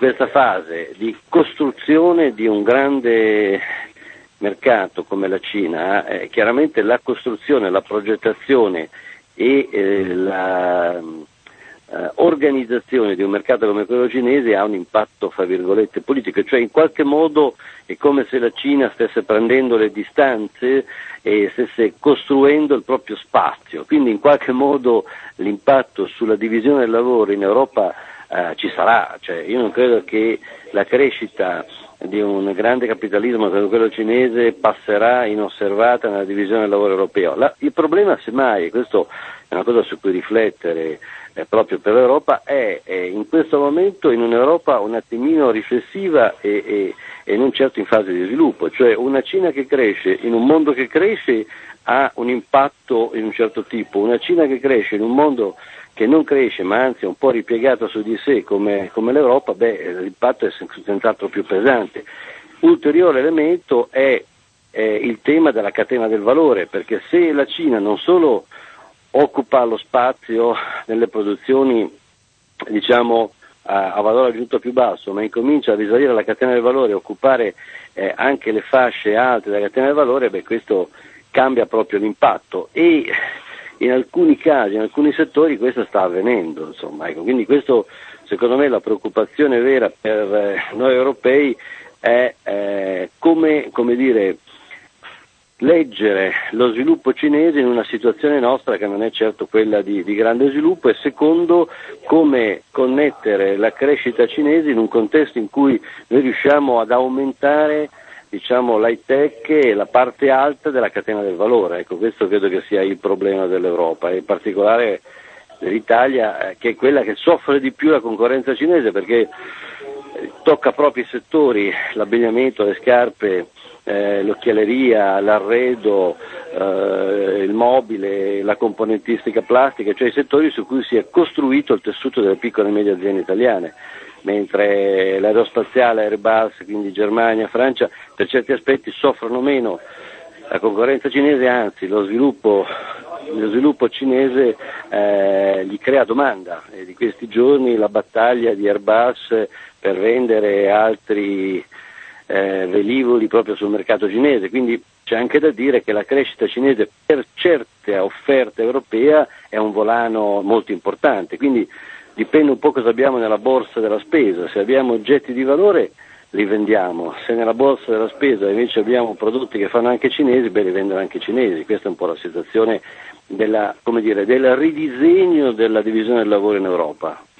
questa fase di costruzione di un grande mercato come la Cina, chiaramente la costruzione, la progettazione e la organizzazione di un mercato come quello cinese ha un impatto, fra virgolette, politico, cioè in qualche modo è come se la Cina stesse prendendo le distanze e stesse costruendo il proprio spazio, quindi in qualche modo l'impatto sulla divisione del lavoro in Europa ci sarà, cioè io non credo che la crescita di un grande capitalismo come quello cinese passerà inosservata nella divisione del lavoro europeo. Il problema semmai, e questo è una cosa su cui riflettere proprio per l'Europa, è in questo momento in un'Europa un attimino riflessiva e non certo in fase di sviluppo, cioè una Cina che cresce in un mondo che cresce ha un impatto in un certo tipo, una Cina che cresce in un mondo che non cresce ma anzi è un po' ripiegato su di sé come l'Europa, l'impatto è senz'altro più pesante. Ulteriore elemento è il tema della catena del valore, perché se la Cina non solo occupa lo spazio nelle produzioni diciamo a valore aggiunto più basso, ma incomincia a risalire la catena del valore e occupare anche le fasce alte della catena del valore, questo cambia proprio l'impatto e in alcuni casi, in alcuni settori questo sta avvenendo, insomma, ecco. Quindi questo secondo me la preoccupazione vera per noi europei è come dire, leggere lo sviluppo cinese in una situazione nostra che non è certo quella di grande sviluppo, e secondo come connettere la crescita cinese in un contesto in cui noi riusciamo ad aumentare diciamo l'high tech e la parte alta della catena del valore. Ecco, questo credo che sia il problema dell'Europa e in particolare dell'Italia, che è quella che soffre di più la concorrenza cinese, perché tocca proprio i settori, l'abbigliamento, le scarpe, l'occhialeria, l'arredo, il mobile, la componentistica plastica, cioè i settori su cui si è costruito il tessuto delle piccole e medie aziende italiane, mentre l'aerospaziale, Airbus, quindi Germania, Francia, per certi aspetti soffrono meno la concorrenza cinese, anzi lo sviluppo cinese gli crea domanda, e di questi giorni la battaglia di Airbus per vendere altri velivoli proprio sul mercato cinese, quindi c'è anche da dire che la crescita cinese per certe offerte europee è un volano molto importante, quindi dipende un po' cosa abbiamo nella borsa della spesa. Se abbiamo oggetti di valore li vendiamo, se nella borsa della spesa invece abbiamo prodotti che fanno anche cinesi, li vendono anche cinesi. Questa è un po' la situazione del ridisegno della divisione del lavoro in Europa.